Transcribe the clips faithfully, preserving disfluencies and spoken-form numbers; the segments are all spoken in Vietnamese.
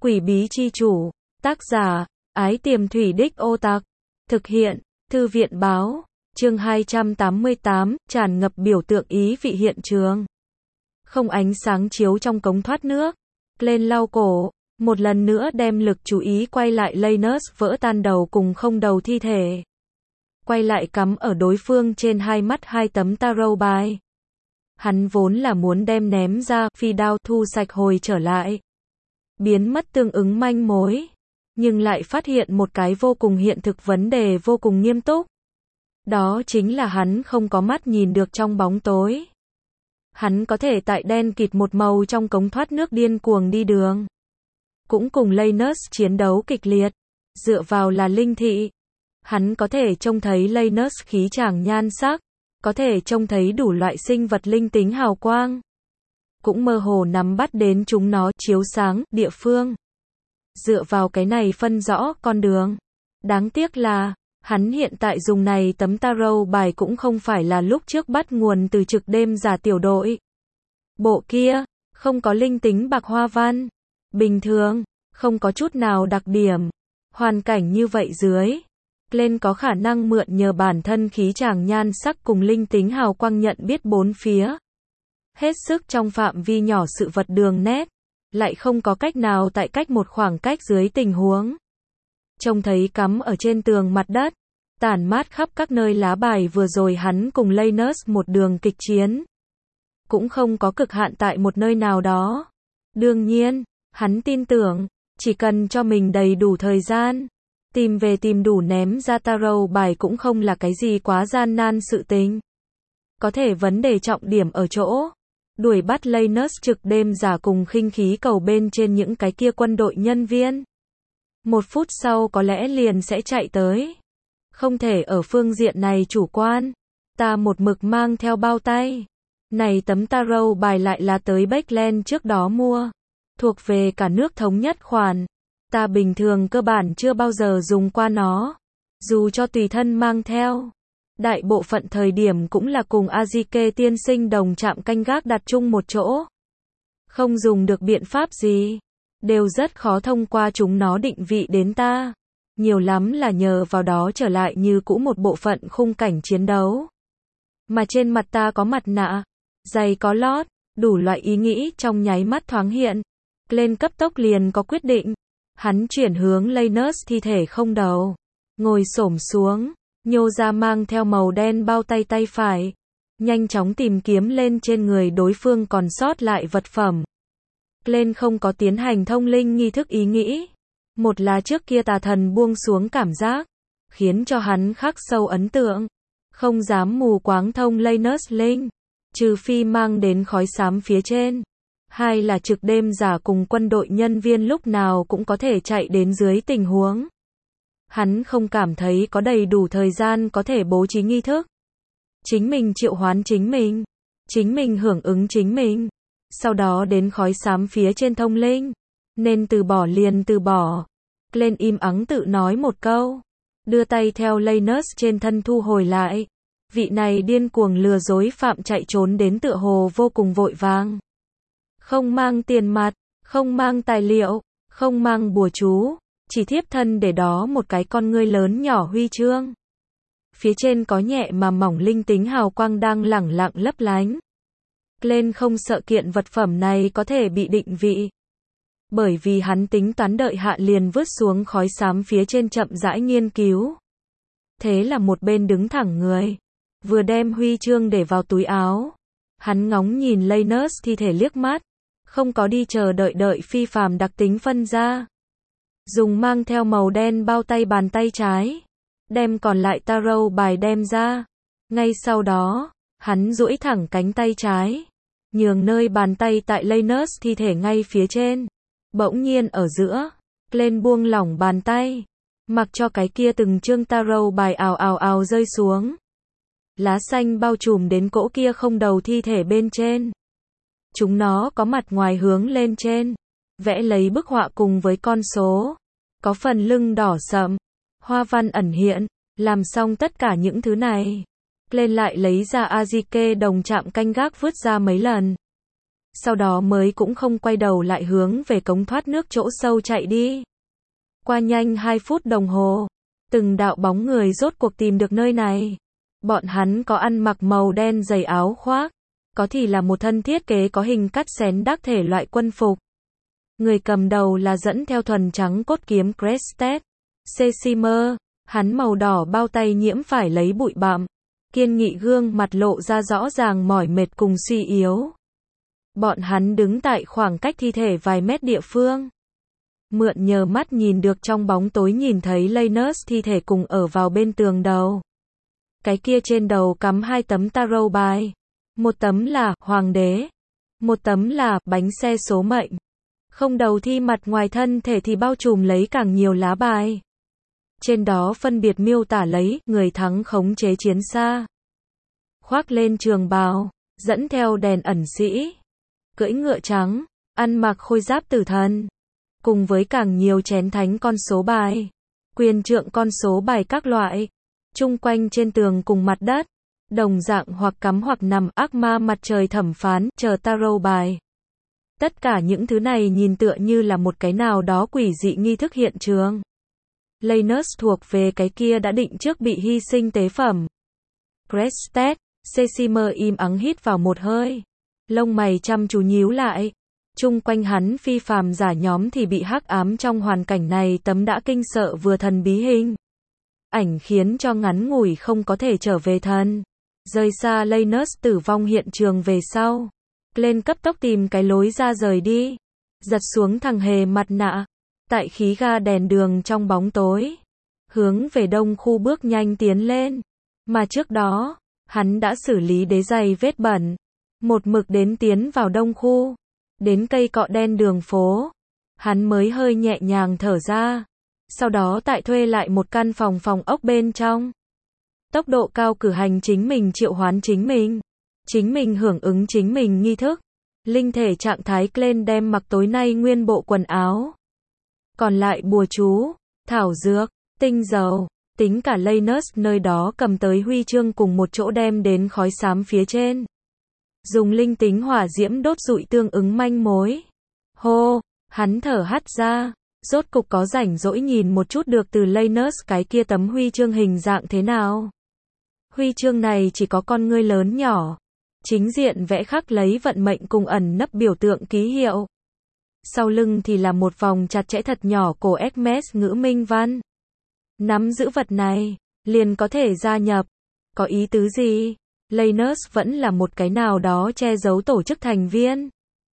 Quỷ bí chi chủ. Tác giả, Ái Tiềm Thủy Đích Ô Tạc. Thực hiện, Thư viện báo. Chương hai trăm tám mươi tám, tràn ngập biểu tượng ý vị hiện trường. Không ánh sáng chiếu trong cống thoát nước. Lên lau cổ, một lần nữa đem lực chú ý quay lại Lanus vỡ tan đầu cùng không đầu thi thể. Quay lại cắm ở đối phương trên hai mắt hai tấm tarot bài. Hắn vốn là muốn đem ném ra, phi đao thu sạch hồi trở lại. Biến mất tương ứng manh mối. Nhưng lại phát hiện một cái vô cùng hiện thực vấn đề vô cùng nghiêm túc. Đó chính là hắn không có mắt nhìn được trong bóng tối. Hắn có thể tại đen kịt một màu trong cống thoát nước điên cuồng đi đường. Cũng cùng Lanus chiến đấu kịch liệt. Dựa vào là linh thị. Hắn có thể trông thấy Lanus khí chàng nhan sắc. Có thể trông thấy đủ loại sinh vật linh tính hào quang. Cũng mơ hồ nắm bắt đến chúng nó chiếu sáng địa phương. Dựa vào cái này phân rõ con đường. Đáng tiếc là, hắn hiện tại dùng này tấm tarot bài cũng không phải là lúc trước bắt nguồn từ trực đêm giả tiểu đội. Bộ kia, không có linh tính bạc hoa văn. Bình thường, không có chút nào đặc điểm. Hoàn cảnh như vậy dưới. Lên có khả năng mượn nhờ bản thân khí chàng nhan sắc cùng linh tính hào quang nhận biết bốn phía. Hết sức trong phạm vi nhỏ sự vật đường nét. Lại không có cách nào tại cách một khoảng cách dưới tình huống. Trông thấy cắm ở trên tường mặt đất. Tản mát khắp các nơi lá bài vừa rồi hắn cùng Lanus một đường kịch chiến. Cũng không có cực hạn tại một nơi nào đó. Đương nhiên, hắn tin tưởng, chỉ cần cho mình đầy đủ thời gian. Tìm về tìm đủ ném ra tarot bài cũng không là cái gì quá gian nan sự tình. Có thể vấn đề trọng điểm ở chỗ. Đuổi bắt Lanus trực đêm giả cùng khinh khí cầu bên trên những cái kia quân đội nhân viên. Một phút sau có lẽ liền sẽ chạy tới. Không thể ở phương diện này chủ quan. Ta một mực mang theo bao tay. Này tấm tarot bài lại là tới Backland trước đó mua. Thuộc về cả nước thống nhất khoản. Ta bình thường cơ bản chưa bao giờ dùng qua nó. Dù cho tùy thân mang theo. Đại bộ phận thời điểm cũng là cùng Azike tiên sinh đồng trạm canh gác đặt chung một chỗ. Không dùng được biện pháp gì. Đều rất khó thông qua chúng nó định vị đến ta. Nhiều lắm là nhờ vào đó trở lại như cũ một bộ phận khung cảnh chiến đấu. Mà trên mặt ta có mặt nạ. Giày có lót. Đủ loại ý nghĩ trong nháy mắt thoáng hiện. Lên cấp tốc liền có quyết định. Hắn chuyển hướng Lanus thi thể không đầu. Ngồi xổm xuống. Nhô ra mang theo màu đen bao tay tay phải. Nhanh chóng tìm kiếm lên trên người đối phương còn sót lại vật phẩm. Lên không có tiến hành thông linh nghi thức ý nghĩ. Một là trước kia tà thần buông xuống cảm giác. Khiến cho hắn khắc sâu ấn tượng. Không dám mù quáng thông Lanus linh. Trừ phi mang đến khói xám phía trên. Hai là trực đêm giả cùng quân đội nhân viên lúc nào cũng có thể chạy đến dưới tình huống. Hắn không cảm thấy có đầy đủ thời gian có thể bố trí nghi thức. Chính mình triệu hoán chính mình. Chính mình hưởng ứng chính mình. Sau đó đến khói xám phía trên thông linh. Nên từ bỏ liền từ bỏ. Lên im ắng tự nói một câu. Đưa tay theo Lanus trên thân thu hồi lại. Vị này điên cuồng lừa dối phạm chạy trốn đến tựa hồ vô cùng vội vàng. Không mang tiền mặt, không mang tài liệu, không mang bùa chú. Chỉ thiếp thân để đó một cái con ngươi lớn nhỏ huy chương. Phía trên có nhẹ mà mỏng linh tính hào quang đang lẳng lặng lấp lánh. Lên không sợ kiện vật phẩm này có thể bị định vị. Bởi vì hắn tính toán đợi hạ liền vứt xuống khói xám phía trên chậm rãi nghiên cứu. Thế là một bên đứng thẳng người. Vừa đem huy chương để vào túi áo. Hắn ngóng nhìn Lanus thi thể liếc mắt. Không có đi chờ đợi đợi phi phàm đặc tính phân ra. Dùng mang theo màu đen bao tay bàn tay trái. Đem còn lại tarot bài đem ra. Ngay sau đó, hắn duỗi thẳng cánh tay trái. Nhường nơi bàn tay tại Lanus thi thể ngay phía trên. Bỗng nhiên ở giữa. Lên buông lỏng bàn tay. Mặc cho cái kia từng chương tarot bài ào ào ào rơi xuống. Lá xanh bao trùm đến cỗ kia không đầu thi thể bên trên. Chúng nó có mặt ngoài hướng lên trên. Vẽ lấy bức họa cùng với con số. Có phần lưng đỏ sậm. Hoa văn ẩn hiện. Làm xong tất cả những thứ này. Lên lại lấy ra Azike đồng trạm canh gác vứt ra mấy lần. sau đó mới cũng không quay đầu lại hướng về cống thoát nước chỗ sâu chạy đi. Qua nhanh hai phút đồng hồ, từng đạo bóng người rốt cuộc tìm được nơi này. Bọn hắn có ăn mặc màu đen dày áo khoác, có thì là một thân thiết kế có hình cắt xén đắc thể loại quân phục. Người cầm đầu là dẫn theo thuần trắng cốt kiếm Crested Sesimer, hắn màu đỏ bao tay nhiễm phải lấy bụi bặm, kiên nghị gương mặt lộ ra rõ ràng mỏi mệt cùng suy yếu. Bọn hắn đứng tại khoảng cách thi thể vài mét địa phương. Mượn nhờ mắt nhìn được trong bóng tối nhìn thấy Lanus thi thể cùng ở vào bên tường đầu. Cái kia trên đầu cắm hai tấm tarot bài. Một tấm là Hoàng đế, một tấm là bánh xe số mệnh. Không đầu thi mặt ngoài thân thể thì bao trùm lấy càng nhiều lá bài. Trên đó phân biệt miêu tả lấy người thắng khống chế chiến xa. Khoác lên trường bào, dẫn theo đèn ẩn sĩ. Cưỡi ngựa trắng, ăn mặc khôi giáp tử thần. Cùng với càng nhiều chén thánh con số bài. Quyền trượng con số bài các loại. Chung quanh trên tường cùng mặt đất. Đồng dạng hoặc cắm hoặc nằm ác ma mặt trời thẩm phán, chờ tarot bài. Tất cả những thứ này nhìn tựa như là một cái nào đó quỷ dị nghi thức hiện trường. Lanus thuộc về cái kia đã định trước bị hy sinh tế phẩm. Crested Sesimer im ắng hít vào một hơi. Lông mày chăm chú nhíu lại. Chung quanh hắn phi phàm giả nhóm thì bị hắc ám trong hoàn cảnh này tấm đã kinh sợ vừa thần bí hình. Ảnh khiến cho ngắn ngủi không có thể trở về thần. Rời xa Lanus tử vong hiện trường về sau. Glenn cấp tốc tìm cái lối ra rời đi. Giật xuống thằng hề mặt nạ. Tại khí ga đèn đường trong bóng tối. Hướng về đông khu bước nhanh tiến lên. Mà trước đó, hắn đã xử lý đế giày vết bẩn. Một mực đến tiến vào đông khu. Đến cây cọ đen đường phố. Hắn mới hơi nhẹ nhàng thở ra. Sau đó tại thuê lại một căn phòng phòng ốc bên trong. Tốc độ cao cử hành chính mình triệu hoán chính mình. Chính mình hưởng ứng chính mình nghi thức. Linh thể trạng thái Glenn đem mặc tối nay nguyên bộ quần áo. Còn lại bùa chú, thảo dược, tinh dầu, tính cả Lanus nơi đó cầm tới huy chương cùng một chỗ đem đến khói xám phía trên. Dùng linh tính hỏa diễm đốt rụi tương ứng manh mối. Hô, hắn thở hắt ra, rốt cục có rảnh rỗi nhìn một chút được từ Lanus cái kia tấm huy chương hình dạng thế nào. Huy chương này chỉ có con ngươi lớn nhỏ. Chính diện vẽ khắc lấy vận mệnh cùng ẩn nấp biểu tượng ký hiệu. Sau lưng thì là một vòng chặt chẽ thật nhỏ cổ Hermes ngữ minh văn. Nắm giữ vật này, liền có thể gia nhập. Có ý tứ gì? Lanus vẫn là một cái nào đó che giấu tổ chức thành viên.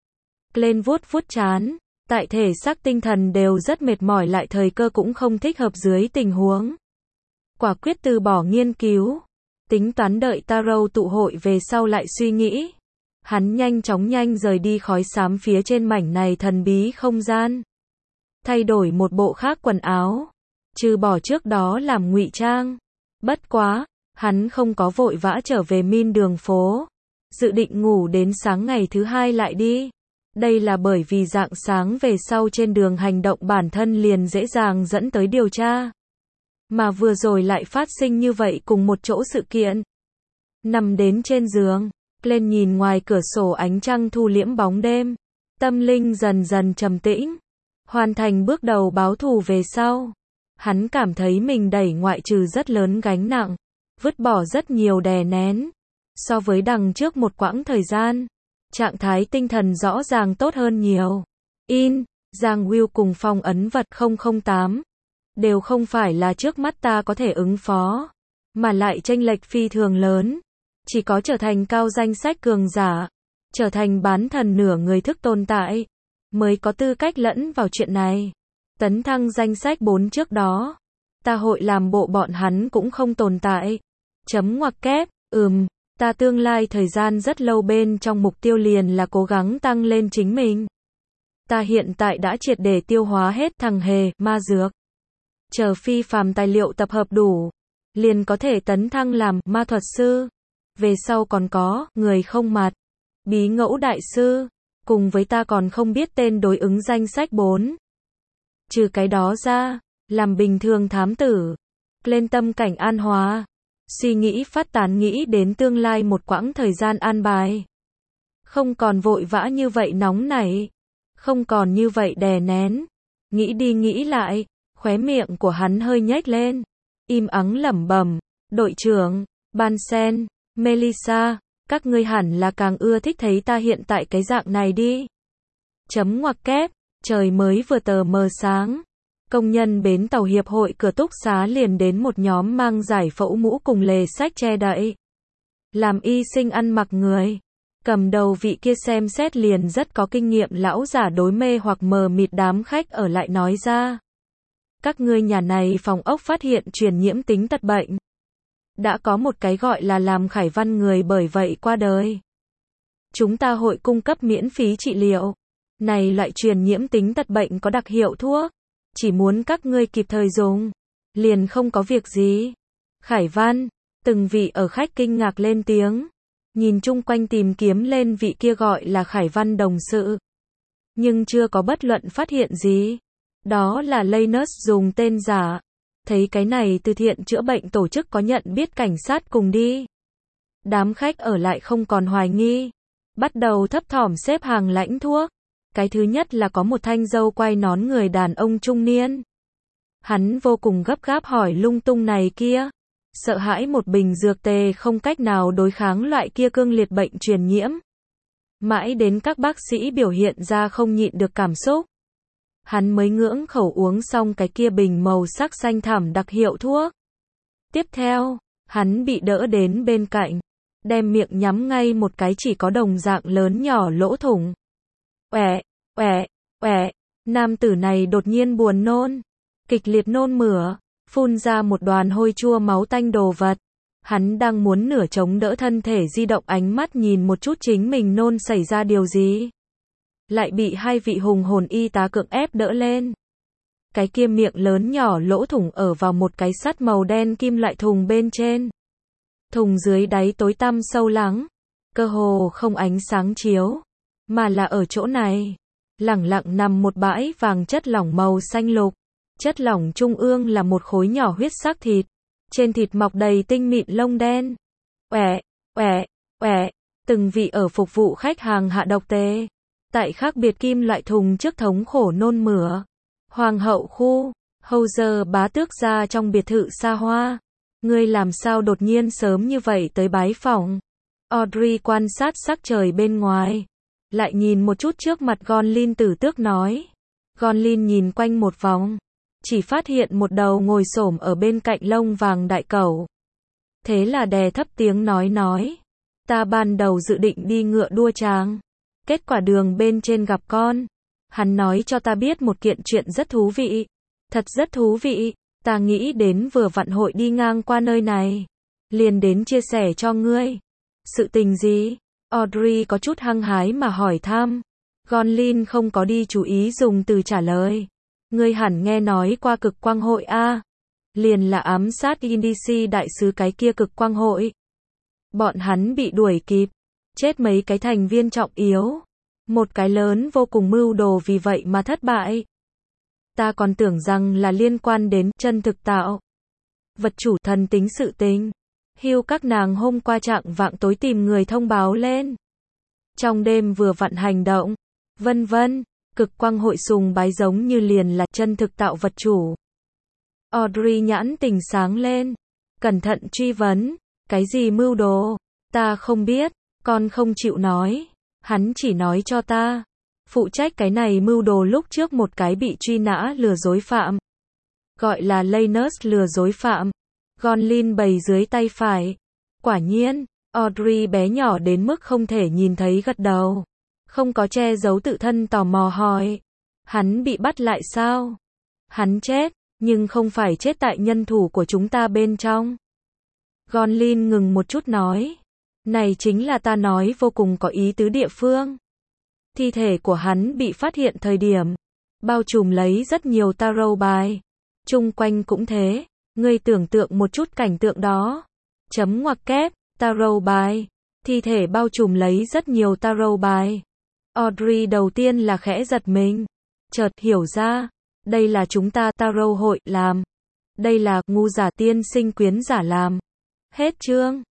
Glenn vuốt vuốt trán, tại thể xác tinh thần đều rất mệt mỏi lại thời cơ cũng không thích hợp dưới tình huống. Quả quyết từ bỏ nghiên cứu. Tính toán đợi tarot tụ hội về sau lại suy nghĩ. Hắn nhanh chóng nhanh rời đi khói xám phía trên mảnh này thần bí không gian. Thay đổi một bộ khác quần áo. Trừ bỏ trước đó làm ngụy trang. Bất quá, hắn không có vội vã trở về min đường phố. Dự định ngủ đến sáng ngày thứ hai lại đi. Đây là bởi vì rạng sáng về sau trên đường hành động bản thân liền dễ dàng dẫn tới điều tra. Mà vừa rồi lại phát sinh như vậy cùng một chỗ sự kiện. Nằm đến trên giường, Glenn nhìn ngoài cửa sổ ánh trăng thu liễm bóng đêm. Tâm linh dần dần trầm tĩnh. Hoàn thành bước đầu báo thù về sau. Hắn cảm thấy mình đẩy ngoại trừ rất lớn gánh nặng. Vứt bỏ rất nhiều đè nén. So với đằng trước một quãng thời gian. Trạng thái tinh thần rõ ràng tốt hơn nhiều. In, Giang Will cùng phong ấn vật không không tám. Đều không phải là trước mắt ta có thể ứng phó. Mà lại chênh lệch phi thường lớn. Chỉ có trở thành cao danh sách cường giả. Trở thành bán thần nửa người thức tồn tại. Mới có tư cách lẫn vào chuyện này. Tấn thăng danh sách bốn trước đó. Ta hội làm bộ bọn hắn cũng không tồn tại. Chấm ngoặc kép, ừm. Ta tương lai thời gian rất lâu bên trong mục tiêu liền là cố gắng tăng lên chính mình. Ta hiện tại đã triệt để tiêu hóa hết thằng hề, ma dược. Chờ phi phàm tài liệu tập hợp đủ. Liền có thể tấn thăng làm ma thuật sư. Về sau còn có, người không mặt. Bí ngẫu đại sư. Cùng với ta còn không biết tên đối ứng danh sách bốn. Trừ cái đó ra, làm bình thường thám tử. Lên tâm cảnh an hòa. Suy nghĩ phát tán nghĩ đến tương lai một quãng thời gian an bài. Không còn vội vã như vậy nóng nảy. Không còn như vậy đè nén. Nghĩ đi nghĩ lại, khóe miệng của hắn hơi nhếch lên. Im ắng lẩm bẩm, đội trưởng, Bansen, Melissa, các ngươi hẳn là càng ưa thích thấy ta hiện tại cái dạng này đi. Chấm ngoặc kép, trời mới vừa tờ mờ sáng. Công nhân bến tàu hiệp hội cửa túc xá liền đến một nhóm mang giải phẫu mũ cùng lề sách che đậy. Làm y sinh ăn mặc người. Cầm đầu vị kia xem xét liền rất có kinh nghiệm lão giả đối mê hoặc mờ mịt đám khách ở lại nói ra. Các ngươi nhà này phòng ốc phát hiện truyền nhiễm tính tật bệnh. Đã có một cái gọi là làm khải văn người bởi vậy qua đời. Chúng ta hội cung cấp miễn phí trị liệu. Này loại truyền nhiễm tính tật bệnh có đặc hiệu thuốc. Chỉ muốn các ngươi kịp thời dùng. Liền không có việc gì. Khải văn, từng vị ở khách kinh ngạc lên tiếng. Nhìn chung quanh tìm kiếm lên vị kia gọi là Khải văn đồng sự. Nhưng chưa có bất luận phát hiện gì. Đó là Linus dùng tên giả. Thấy cái này từ thiện chữa bệnh tổ chức có nhận biết cảnh sát cùng đi. Đám khách ở lại không còn hoài nghi. Bắt đầu thấp thỏm xếp hàng lãnh thuốc. Cái thứ nhất là có một thanh dâu quai nón người đàn ông trung niên. Hắn vô cùng gấp gáp hỏi lung tung này kia. Sợ hãi một bình dược tề không cách nào đối kháng loại kia cương liệt bệnh truyền nhiễm. Mãi đến các bác sĩ biểu hiện ra không nhịn được cảm xúc. Hắn mới ngưỡng khẩu uống xong cái kia bình màu sắc xanh thẳm đặc hiệu thuốc. Tiếp theo, hắn bị đỡ đến bên cạnh. Đem miệng nhắm ngay một cái chỉ có đồng dạng lớn nhỏ lỗ thủng. Oẻ, oẻ, oẻ, nam tử này đột nhiên buồn nôn. Kịch liệt nôn mửa, phun ra một đoàn hôi chua máu tanh đồ vật. Hắn đang muốn nửa chống đỡ thân thể di động ánh mắt nhìn một chút chính mình nôn xảy ra điều gì. Lại bị hai vị hùng hồn y tá cưỡng ép đỡ lên. Cái kia miệng lớn nhỏ lỗ thủng ở vào một cái sắt màu đen kim loại thùng bên trên. Thùng dưới đáy tối tăm sâu lắng. Cơ hồ không ánh sáng chiếu. Mà là ở chỗ này. Lẳng lặng nằm một bãi vàng chất lỏng màu xanh lục. Chất lỏng trung ương là một khối nhỏ huyết sắc thịt. Trên thịt mọc đầy tinh mịn lông đen. Oẻ, oẻ, oẻ. Từng vị ở phục vụ khách hàng hạ độc tê. Tại khác biệt kim loại thùng trước thống khổ nôn mửa. Hoàng hậu khu, hầu giờ bá tước ra trong biệt thự xa hoa. Ngươi làm sao đột nhiên sớm như vậy tới bái phỏng? Audrey quan sát sắc trời bên ngoài. Lại nhìn một chút trước mặt Gonlin tử tước nói. Gonlin nhìn quanh một vòng. Chỉ phát hiện một đầu ngồi xổm ở bên cạnh lông vàng đại cẩu. Thế là đè thấp tiếng nói nói. Ta ban đầu dự định đi ngựa đua tràng. Kết quả đường bên trên gặp con. Hắn nói cho ta biết một kiện chuyện rất thú vị. Thật rất thú vị. Ta nghĩ đến vừa vặn hội đi ngang qua nơi này. Liền đến chia sẻ cho ngươi. Sự tình gì? Audrey có chút hăng hái mà hỏi thăm. Gonlin không có đi chú ý dùng từ trả lời. Ngươi hẳn nghe nói qua cực quang hội a. Liền là ám sát Indici đại sứ cái kia cực quang hội. Bọn hắn bị đuổi kịp. Chết mấy cái thành viên trọng yếu. Một cái lớn vô cùng mưu đồ vì vậy mà thất bại. Ta còn tưởng rằng là liên quan đến chân thực tạo. Vật chủ thần tính sự tình. Hưu các nàng hôm qua trạng vạng tối tìm người thông báo lên. Trong đêm vừa vặn hành động. Vân vân. Cực quang hội sùng bái giống như liền là chân thực tạo vật chủ. Audrey nhãn tình sáng lên. Cẩn thận truy vấn. Cái gì mưu đồ? Ta không biết. Con không chịu nói. Hắn chỉ nói cho ta. Phụ trách cái này mưu đồ lúc trước một cái bị truy nã lừa dối phạm. Gọi là Linus lừa dối phạm. Gonlin bày dưới tay phải. Quả nhiên, Audrey bé nhỏ đến mức không thể nhìn thấy gật đầu. Không có che giấu tự thân tò mò hỏi. Hắn bị bắt lại sao? Hắn chết, nhưng không phải chết tại nhân thủ của chúng ta bên trong. Gonlin ngừng một chút nói. Này chính là ta nói vô cùng có ý tứ địa phương. Thi thể của hắn bị phát hiện thời điểm. Bao trùm lấy rất nhiều tarot bài. Chung quanh cũng thế. Ngươi tưởng tượng một chút cảnh tượng đó. Chấm ngoặc kép, tarot bài. Thi thể bao trùm lấy rất nhiều tarot bài. Audrey đầu tiên là khẽ giật mình. Chợt hiểu ra. Đây là chúng ta tarot hội làm. Đây là ngu giả tiên sinh quyến giả làm. Hết chương.